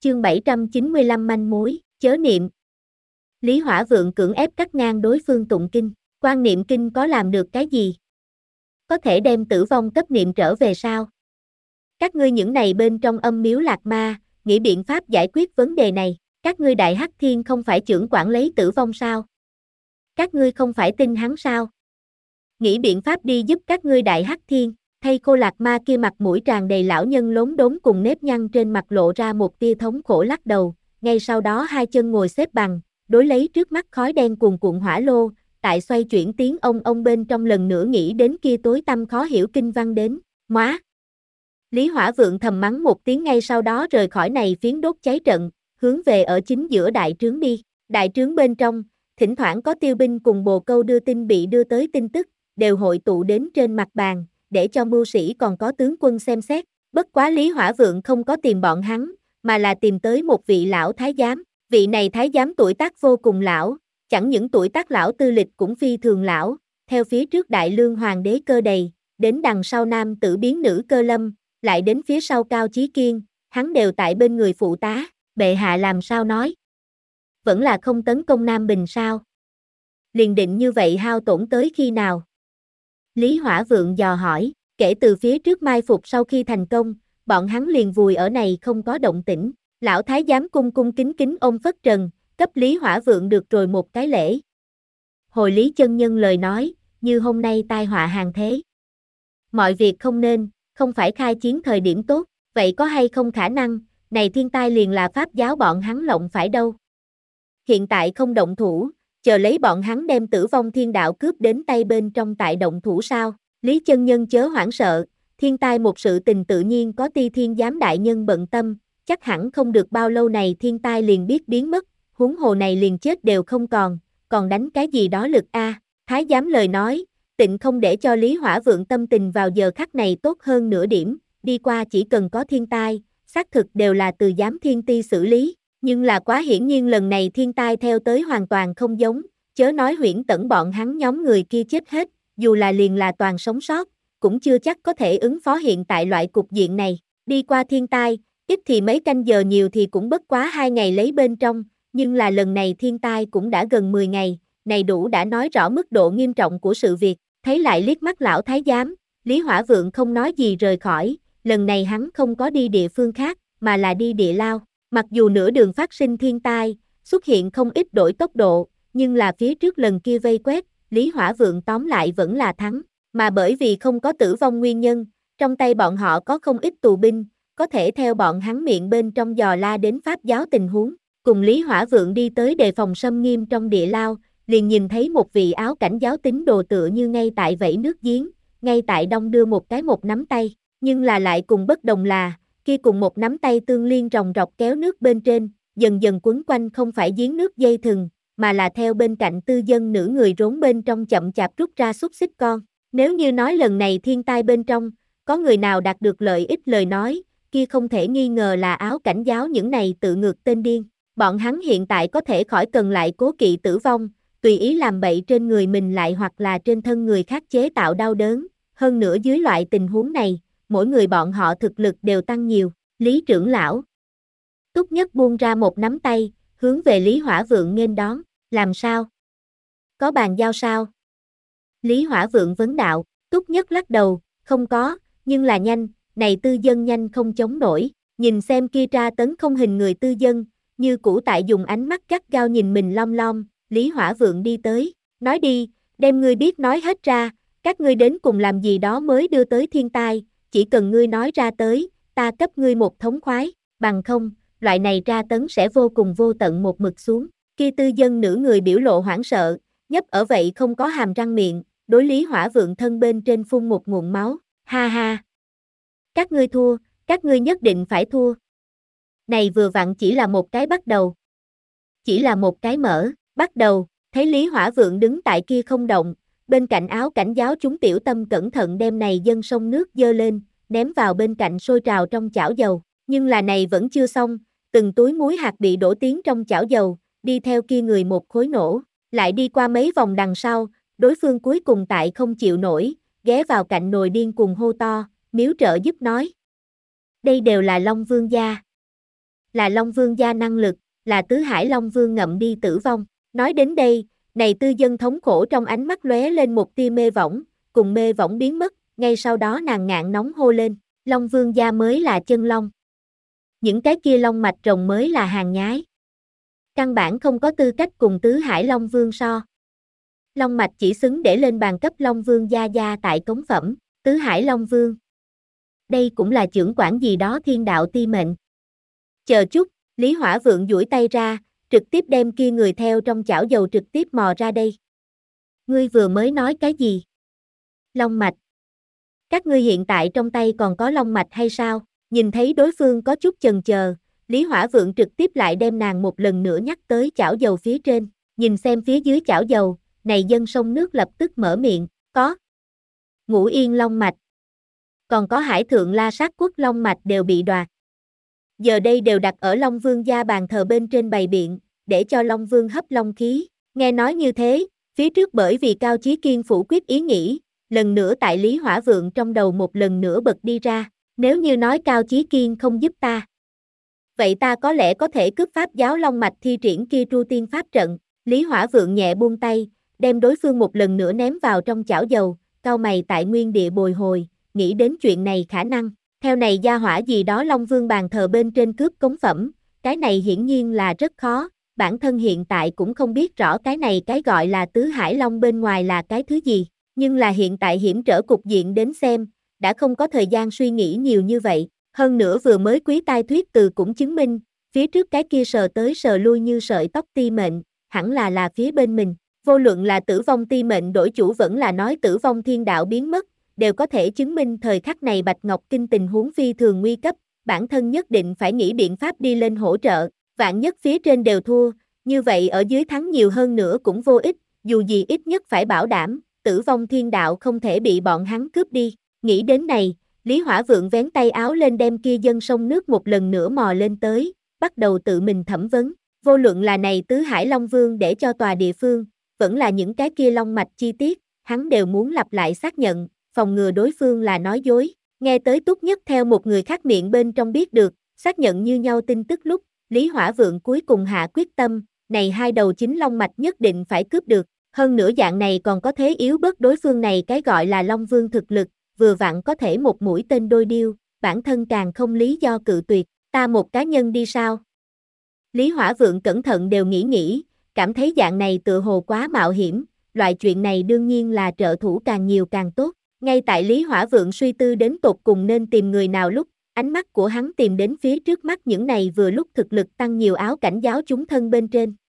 Chương 795 manh mối, chớ niệm. Lý Hỏa Vượng cưỡng ép cắt ngang đối phương tụng kinh, quan niệm kinh có làm được cái gì? Có thể đem tử vong cấp niệm trở về sao? Các ngươi những này bên trong âm miếu lạc ma, nghĩ biện pháp giải quyết vấn đề này, các ngươi Đại Hắc Thiên không phải trưởng quản lấy tử vong sao? Các ngươi không phải tin hắn sao? Nghĩ biện pháp đi giúp các ngươi Đại Hắc Thiên. Thay Khô Lạc Ma kia mặt mũi tràn đầy lão nhân lốm đốm cùng nếp nhăn trên mặt lộ ra một tia thống khổ lắc đầu, ngay sau đó hai chân ngồi xếp bằng, đối lấy trước mắt khói đen cuồn cuộn hỏa lô, tại xoay chuyển tiếng ông bên trong lần nữa nghĩ đến kia tối tăm khó hiểu kinh văn đến, móa. Lý Hỏa Vượng thầm mắng một tiếng ngay sau đó rời khỏi này phiến đốt cháy trận, hướng về ở chính giữa đại trướng đi, đại trướng bên trong, thỉnh thoảng có tiêu binh cùng bồ câu đưa tin bị đưa tới tin tức, đều hội tụ đến trên mặt bàn, để cho mưu sĩ còn có tướng quân xem xét, bất quá Lý Hỏa Vượng không có tìm bọn hắn, mà là tìm tới một vị lão thái giám, vị này thái giám tuổi tác vô cùng lão, chẳng những tuổi tác lão tư lịch cũng phi thường lão, theo phía trước Đại Lương Hoàng đế Cơ Đầy, đến đằng sau nam tử biến nữ Cơ Lâm, lại đến phía sau Cao Chí Kiên, hắn đều tại bên người phụ tá, bệ hạ làm sao nói? Vẫn là không tấn công Nam Bình sao? Liền định như vậy hao tổn tới khi nào? Lý Hỏa Vượng dò hỏi, kể từ phía trước mai phục sau khi thành công, bọn hắn liền vùi ở này không có động tĩnh, lão thái giám cung cung kính kính ôm phất trần, cấp Lý Hỏa Vượng được rồi một cái lễ. Hồi Lý chân nhân lời nói, như hôm nay tai họa hàng thế. Mọi việc không nên, không phải khai chiến thời điểm tốt, vậy có hay không khả năng, này thiên tai liền là pháp giáo bọn hắn lộng phải đâu. Hiện tại không động thủ, chờ lấy bọn hắn đem Tử Vong Thiên Đạo cướp đến tay bên trong tại động thủ sao? Lý chân nhân chớ hoảng sợ, thiên tai một sự tình tự nhiên có Ti Thiên giám đại nhân bận tâm, chắc hẳn không được bao lâu này thiên tai liền biết biến mất, huống hồ này liền chết đều không còn đánh cái gì đó lực a? Thái giám lời nói, tịnh không để cho Lý Hỏa Vượng tâm tình vào giờ khắc này tốt hơn nửa điểm, đi qua chỉ cần có thiên tai, xác thực đều là từ giám thiên ti xử lý. Nhưng là quá hiển nhiên lần này thiên tai theo tới hoàn toàn không giống, chớ nói Huyễn Tẫn bọn hắn nhóm người kia chết hết, dù là liền là toàn sống sót, cũng chưa chắc có thể ứng phó hiện tại loại cục diện này. Đi qua thiên tai, ít thì mấy canh giờ nhiều thì cũng bất quá 2 ngày lấy bên trong, nhưng là lần này thiên tai cũng đã gần 10 ngày, này đủ đã nói rõ mức độ nghiêm trọng của sự việc, thấy lại liếc mắt lão thái giám, Lý Hỏa Vượng không nói gì rời khỏi, lần này hắn không có đi địa phương khác, mà là đi địa lao. Mặc dù nửa đường phát sinh thiên tai, xuất hiện không ít đổi tốc độ, nhưng là phía trước lần kia vây quét, Lý Hỏa Vượng tóm lại vẫn là thắng, mà bởi vì không có tử vong nguyên nhân, trong tay bọn họ có không ít tù binh, có thể theo bọn hắn miệng bên trong dò la đến pháp giáo tình huống, cùng Lý Hỏa Vượng đi tới đề phòng xâm nghiêm trong địa lao, liền nhìn thấy một vị áo cảnh giáo tín đồ tựa như ngay tại vẩy nước giếng, ngay tại đông đưa một cái một nắm tay, nhưng là lại cùng bất đồng là, kia cùng một nắm tay tương liên ròng rọc kéo nước bên trên, dần dần quấn quanh không phải giếng nước dây thừng, mà là theo bên cạnh tư dân nữ người rốn bên trong chậm chạp rút ra xúc xích con. Nếu như nói lần này thiên tai bên trong, có người nào đạt được lợi ích lời nói, kia không thể nghi ngờ là áo cảnh giáo những này tự ngược tên điên. Bọn hắn hiện tại có thể khỏi cần lại cố kỵ tử vong, tùy ý làm bậy trên người mình lại hoặc là trên thân người khác chế tạo đau đớn. Hơn nữa dưới loại tình huống này, mỗi người bọn họ thực lực đều tăng nhiều. Lý trưởng lão Túc Nhất buông ra một nắm tay, hướng về Lý Hỏa Vượng nghênh đón, làm sao? Có bàn giao sao? Lý Hỏa Vượng vấn đạo, Túc Nhất lắc đầu, không có, nhưng là nhanh, này tư dân nhanh không chống nổi, nhìn xem kia tra tấn không hình người tư dân, như cũ tại dùng ánh mắt gắt gao nhìn mình lom lom, Lý Hỏa Vượng đi tới, nói đi, đem ngươi biết nói hết ra, các ngươi đến cùng làm gì đó mới đưa tới thiên tai, chỉ cần ngươi nói ra tới, ta cấp ngươi một thống khoái, bằng không, loại này tra tấn sẽ vô cùng vô tận một mực xuống. Khi tư dân nữ người biểu lộ hoảng sợ, nhấp ở vậy không có hàm răng miệng, đối Lý Hỏa Vượng thân bên trên phun một nguồn máu, ha ha. Các ngươi thua, các ngươi nhất định phải thua. Này vừa vặn chỉ là một cái bắt đầu. Chỉ là một cái mở, bắt đầu, thấy Lý Hỏa Vượng đứng tại kia không động, bên cạnh áo cảnh giáo chúng tiểu tâm cẩn thận đem này dân sông nước dơ lên, ném vào bên cạnh sôi trào trong chảo dầu, nhưng là này vẫn chưa xong, từng túi muối hạt bị đổ tiến trong chảo dầu, đi theo kia người một khối nổ, lại đi qua mấy vòng đằng sau, đối phương cuối cùng tại không chịu nổi, ghé vào cạnh nồi điên cuồng hô to, miếu trợ giúp nói. Đây đều là Long Vương gia. là Long Vương gia năng lực, là tứ hải Long Vương ngậm đi tử vong. Nói đến đây, này tư dân thống khổ trong ánh mắt lóe lên một tia mê võng, cùng mê võng biến mất, ngay sau đó nàng ngạn nóng hô lên, Long Vương gia mới là chân long. Những cái kia long mạch rồng mới là hàng nhái. Căn bản không có tư cách cùng tứ hải Long Vương so. Long mạch chỉ xứng để lên bàn cấp Long Vương gia tại cống phẩm, tứ hải Long Vương. Đây cũng là chưởng quản gì đó thiên đạo ti mệnh. Chờ chút, Lý Hỏa Vượng duỗi tay ra, trực tiếp đem kia người theo trong chảo dầu trực tiếp mò ra đây. Ngươi vừa mới nói cái gì? Long mạch. Các ngươi hiện tại trong tay còn có long mạch hay sao? Nhìn thấy đối phương có chút chần chờ, Lý Hỏa Vượng trực tiếp lại đem nàng một lần nữa nhắc tới chảo dầu phía trên, nhìn xem phía dưới chảo dầu, này dân sông nước lập tức mở miệng, có Ngũ Yên long mạch, còn có Hải Thượng La Sát Quốc long mạch đều bị đoạt. Giờ đây đều đặt ở Long Vương gia bàn thờ bên trên bày biện, để cho Long Vương hấp long khí. Nghe nói như thế, phía trước bởi vì Cao Chí Kiên phủ quyết ý nghĩ, lần nữa tại Lý Hỏa Vượng trong đầu một lần nữa bật đi ra, nếu như nói Cao Chí Kiên không giúp ta, vậy ta có lẽ có thể cướp pháp giáo long mạch thi triển kia tru tiên pháp trận. Lý Hỏa Vượng nhẹ buông tay, đem đối phương một lần nữa ném vào trong chảo dầu, cau mày tại nguyên địa bồi hồi, nghĩ đến chuyện này khả năng. Theo này gia hỏa gì đó Long Vương bàn thờ bên trên cướp cống phẩm, cái này hiển nhiên là rất khó, bản thân hiện tại cũng không biết rõ cái này cái gọi là tứ hải long bên ngoài là cái thứ gì, nhưng là hiện tại hiểm trở cục diện đến xem, đã không có thời gian suy nghĩ nhiều như vậy, hơn nữa vừa mới quý tai thuyết từ cũng chứng minh, phía trước cái kia sờ tới sờ lui như sợi tóc ti mệnh, hẳn là phía bên mình, vô luận là tử vong ti mệnh đổi chủ vẫn là nói tử vong thiên đạo biến mất, đều có thể chứng minh thời khắc này Bạch Ngọc Kinh tình huống phi thường nguy cấp, bản thân nhất định phải nghĩ biện pháp đi lên hỗ trợ, vạn nhất phía trên đều thua, như vậy ở dưới thắng nhiều hơn nữa cũng vô ích, dù gì ít nhất phải bảo đảm, tử vong thiên đạo không thể bị bọn hắn cướp đi. Nghĩ đến này, Lý Hỏa Vượng vén tay áo lên đem kia dân sông nước một lần nữa mò lên tới, bắt đầu tự mình thẩm vấn, vô luận là này tứ hải Long Vương để cho tòa địa phương, vẫn là những cái kia long mạch chi tiết, hắn đều muốn lặp lại xác nhận, phòng ngừa đối phương là nói dối. Nghe tới Túc Nhất theo một người khác miệng bên trong biết được, xác nhận như nhau tin tức lúc, Lý Hỏa Vượng cuối cùng hạ quyết tâm, này hai đầu chính long mạch nhất định phải cướp được, hơn nữa dạng này còn có thế yếu bớt đối phương này cái gọi là Long Vương thực lực, vừa vặn có thể một mũi tên đôi điêu, bản thân càng không lý do cự tuyệt, ta một cá nhân đi sao? Lý Hỏa Vượng cẩn thận đều nghĩ, cảm thấy dạng này tựa hồ quá mạo hiểm, loại chuyện này đương nhiên là trợ thủ càng nhiều càng tốt. Ngay tại Lý Hỏa Vượng suy tư đến tột cùng nên tìm người nào lúc, ánh mắt của hắn tìm đến phía trước mắt những này vừa lúc thực lực tăng nhiều áo cảnh giáo chúng thân bên trên.